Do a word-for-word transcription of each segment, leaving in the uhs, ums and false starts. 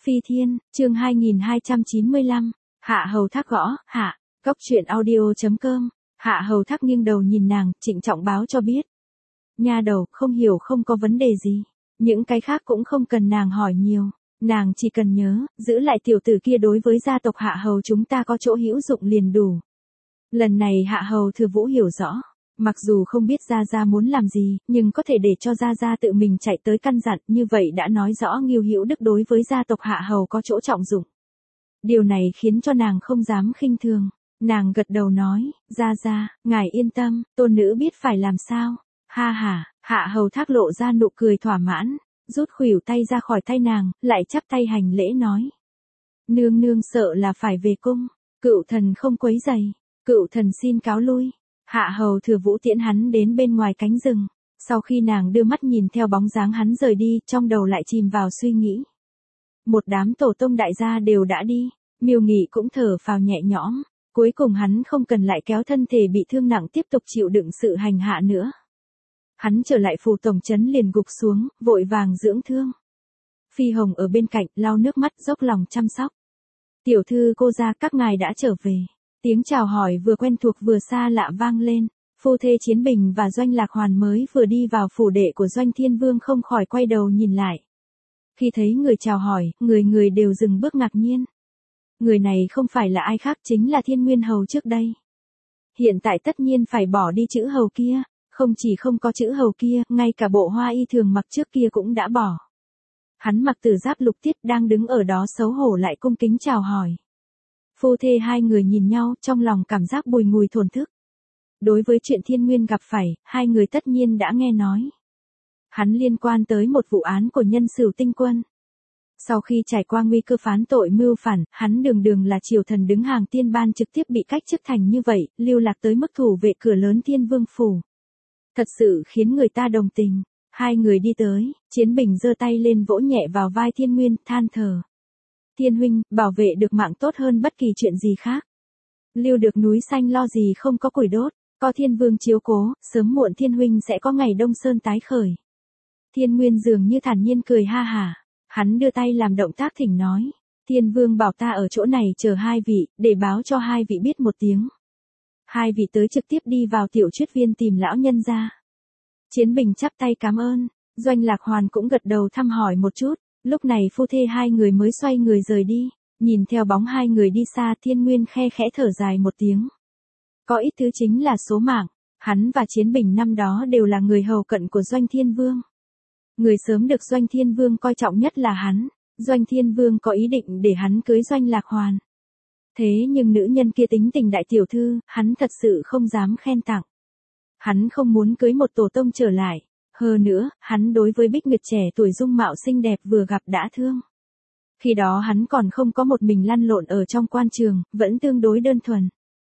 Phi Thiên, chương hai nghìn hai trăm chín mươi lăm, Hạ Hầu Thác gõ, hạ, cốc truyện audio chấm com, Hạ Hầu Thác nghiêng đầu nhìn nàng, trịnh trọng báo cho biết. Nha đầu, không hiểu không có vấn đề gì, những cái khác cũng không cần nàng hỏi nhiều, nàng chỉ cần nhớ, giữ lại tiểu tử kia đối với gia tộc Hạ Hầu chúng ta có chỗ hữu dụng liền đủ. Lần này Hạ Hầu Thừa Vũ hiểu rõ. Mặc dù không biết Gia Gia muốn làm gì, nhưng có thể để cho Gia Gia tự mình chạy tới căn dặn, như vậy đã nói rõ Ngưu Hữu Đức đối với gia tộc Hạ Hầu có chỗ trọng dụng. Điều này khiến cho nàng không dám khinh thường. Nàng gật đầu nói, Gia Gia, ngài yên tâm, tôn nữ biết phải làm sao. Ha ha, Hạ Hầu Thác lộ ra nụ cười thỏa mãn, rút khuỷu tay ra khỏi tay nàng, lại chắp tay hành lễ nói. Nương nương sợ là phải về cung, cựu thần không quấy rầy, cựu thần xin cáo lui. Hạ Hầu Thừa Vũ tiễn hắn đến bên ngoài cánh rừng, sau khi nàng đưa mắt nhìn theo bóng dáng hắn rời đi, trong đầu lại chìm vào suy nghĩ. Một đám tổ tông đại gia đều đã đi, Miêu Nghị cũng thở phào nhẹ nhõm, cuối cùng hắn không cần lại kéo thân thể bị thương nặng tiếp tục chịu đựng sự hành hạ nữa. Hắn trở lại phủ tổng trấn liền gục xuống, vội vàng dưỡng thương. Phi Hồng ở bên cạnh lau nước mắt dốc lòng chăm sóc. Tiểu thư cô gia các ngài đã trở về. Tiếng chào hỏi vừa quen thuộc vừa xa lạ vang lên, phu thê Chiến Bình và Doanh Lạc Hoàn mới vừa đi vào phủ đệ của Doanh Thiên Vương không khỏi quay đầu nhìn lại. Khi thấy người chào hỏi, người người đều dừng bước ngạc nhiên. Người này không phải là ai khác chính là Thiên Nguyên Hầu trước đây. Hiện tại tất nhiên phải bỏ đi chữ hầu kia, không chỉ không có chữ hầu kia, ngay cả bộ hoa y thường mặc trước kia cũng đã bỏ. Hắn mặc tử giáp lục tiết đang đứng ở đó xấu hổ lại cung kính chào hỏi. Phu thê hai người nhìn nhau trong lòng cảm giác bùi ngùi thổn thức. Đối với chuyện Thiên Nguyên gặp phải, hai người tất nhiên đã nghe nói. Hắn liên quan tới một vụ án của Nhân Sửu Tinh Quân. Sau khi trải qua nguy cơ phán tội mưu phản, hắn đường đường là triều thần đứng hàng tiên ban trực tiếp bị cách chức thành như vậy, lưu lạc tới mức thủ vệ cửa lớn Thiên Vương phủ. Thật sự khiến người ta đồng tình. Hai người đi tới, Chiến Bình giơ tay lên vỗ nhẹ vào vai Thiên Nguyên, than thở. Thiên huynh, bảo vệ được mạng tốt hơn bất kỳ chuyện gì khác. Lưu được núi xanh lo gì không có củi đốt, có Thiên Vương chiếu cố, sớm muộn Thiên huynh sẽ có ngày Đông Sơn tái khởi. Thiên Nguyên dường như thản nhiên cười ha hả, hắn đưa tay làm động tác thỉnh nói, Thiên Vương bảo ta ở chỗ này chờ hai vị, để báo cho hai vị biết một tiếng. Hai vị tới trực tiếp đi vào tiểu truyết viên tìm lão nhân ra. Chiến Bình chắp tay cảm ơn, Doanh Lạc Hoàn cũng gật đầu thăm hỏi một chút. Lúc này phu thê hai người mới xoay người rời đi, nhìn theo bóng hai người đi xa Thiên Nguyên khe khẽ thở dài một tiếng. Có ít thứ chính là số mạng, hắn và Chiến Bình năm đó đều là người hầu cận của Doanh Thiên Vương. Người sớm được Doanh Thiên Vương coi trọng nhất là hắn, Doanh Thiên Vương có ý định để hắn cưới Doanh Lạc Hoàn. Thế nhưng nữ nhân kia tính tình đại tiểu thư, hắn thật sự không dám khen tặng. Hắn không muốn cưới một tổ tông trở lại. Hơn nữa, hắn đối với Bích Nguyệt trẻ tuổi dung mạo xinh đẹp vừa gặp đã thương. Khi đó hắn còn không có một mình lăn lộn ở trong quan trường, vẫn tương đối đơn thuần.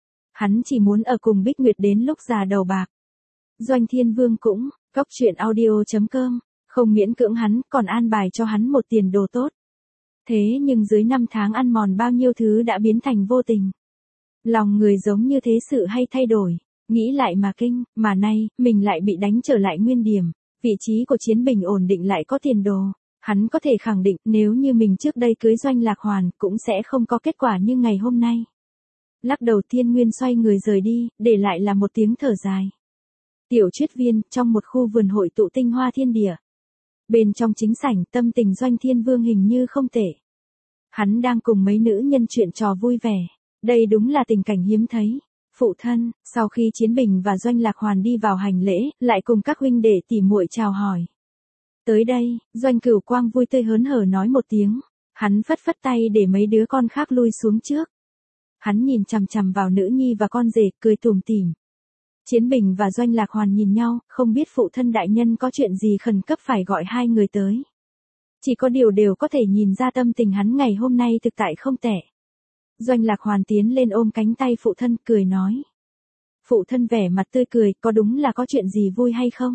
Hắn chỉ muốn ở cùng Bích Nguyệt đến lúc già đầu bạc. Doanh Thiên Vương cũng, cốc truyện audio chấm com, không miễn cưỡng hắn, còn an bài cho hắn một tiền đồ tốt. Thế nhưng dưới năm tháng ăn mòn bao nhiêu thứ đã biến thành vô tình. Lòng người giống như thế sự hay thay đổi, nghĩ lại mà kinh, mà nay, mình lại bị đánh trở lại nguyên điểm. Vị trí của Chiến Bình ổn định lại có tiền đồ, hắn có thể khẳng định nếu như mình trước đây cưới Doanh Lạc Hoàn cũng sẽ không có kết quả như ngày hôm nay. Lắc đầu Thiên Nguyên xoay người rời đi, để lại là một tiếng thở dài. Tiểu truyết viên, trong một khu vườn hội tụ tinh hoa thiên địa. Bên trong chính sảnh tâm tình Doanh Thiên Vương hình như không tệ. Hắn đang cùng mấy nữ nhân chuyện trò vui vẻ, đây đúng là tình cảnh hiếm thấy. Phụ thân, sau khi Chiến Bình và Doanh Lạc Hoàn đi vào hành lễ, lại cùng các huynh đệ tỉ muội chào hỏi. Tới đây, Doanh Cửu Quang vui tươi hớn hở nói một tiếng, hắn phất phất tay để mấy đứa con khác lui xuống trước. Hắn nhìn chằm chằm vào nữ nhi và con rể, cười tủm tỉm. Chiến Bình và Doanh Lạc Hoàn nhìn nhau, không biết phụ thân đại nhân có chuyện gì khẩn cấp phải gọi hai người tới. Chỉ có điều đều có thể nhìn ra tâm tình hắn ngày hôm nay thực tại không tệ. Doanh Lạc Hoàn tiến lên ôm cánh tay phụ thân, cười nói. Phụ thân vẻ mặt tươi cười, có đúng là có chuyện gì vui hay không?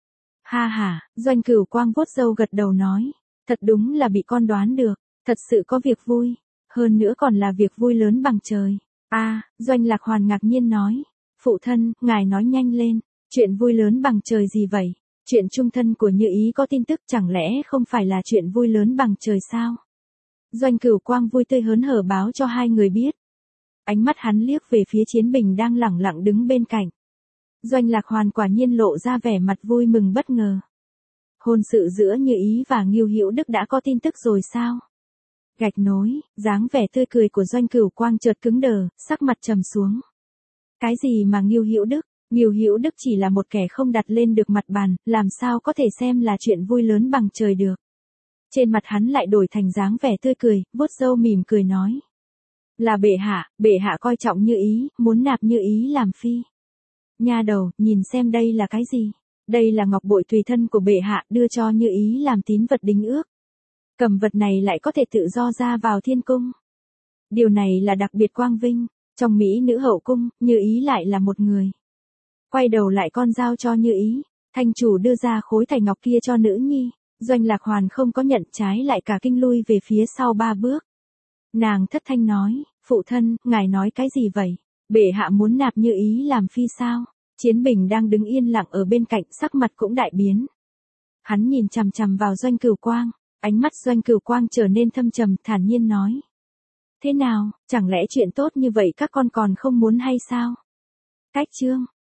Ha ha, Doanh Cửu Quang vuốt râu gật đầu nói. Thật đúng là bị con đoán được, thật sự có việc vui. Hơn nữa còn là việc vui lớn bằng trời. A, à, Doanh Lạc Hoàn ngạc nhiên nói. Phụ thân, ngài nói nhanh lên, chuyện vui lớn bằng trời gì vậy? Chuyện trung thân của Như Ý có tin tức chẳng lẽ không phải là chuyện vui lớn bằng trời sao? Doanh Cửu Quang vui tươi hớn hở báo cho hai người biết. Ánh mắt hắn liếc về phía Chiến Bình đang lẳng lặng đứng bên cạnh. Doanh Lạc Hoàn quả nhiên lộ ra vẻ mặt vui mừng bất ngờ. Hôn sự giữa Như Ý và Ngưu Hữu Đức đã có tin tức rồi sao? Gạch nối, dáng vẻ tươi cười của Doanh Cửu Quang chợt cứng đờ, sắc mặt trầm xuống. Cái gì mà Ngưu Hữu Đức? Ngưu Hữu Đức chỉ là một kẻ không đặt lên được mặt bàn, làm sao có thể xem là chuyện vui lớn bằng trời được. Trên mặt hắn lại đổi thành dáng vẻ tươi cười, vuốt râu mỉm cười nói. Là bệ hạ, bệ hạ coi trọng Như Ý, muốn nạp Như Ý làm phi. Nha đầu, nhìn xem đây là cái gì? Đây là ngọc bội tùy thân của bệ hạ đưa cho Như Ý làm tín vật đính ước. Cầm vật này lại có thể tự do ra vào thiên cung. Điều này là đặc biệt quang vinh, trong Mỹ nữ hậu cung, Như Ý lại là một người. Quay đầu lại con giao cho Như Ý, thanh chủ đưa ra khối thạch ngọc kia cho nữ nhi, Doanh Lạc Hoàn không có nhận, trái lại cả kinh lui về phía sau ba bước. Nàng thất thanh nói, phụ thân, ngài nói cái gì vậy? Bệ hạ muốn nạp Như Ý làm phi sao? Chiến Bình đang đứng yên lặng ở bên cạnh, sắc mặt cũng đại biến. Hắn nhìn chằm chằm vào Doanh Cửu Quang, ánh mắt Doanh Cửu Quang trở nên thâm trầm, thản nhiên nói. Thế nào, chẳng lẽ chuyện tốt như vậy các con còn không muốn hay sao? Cách chương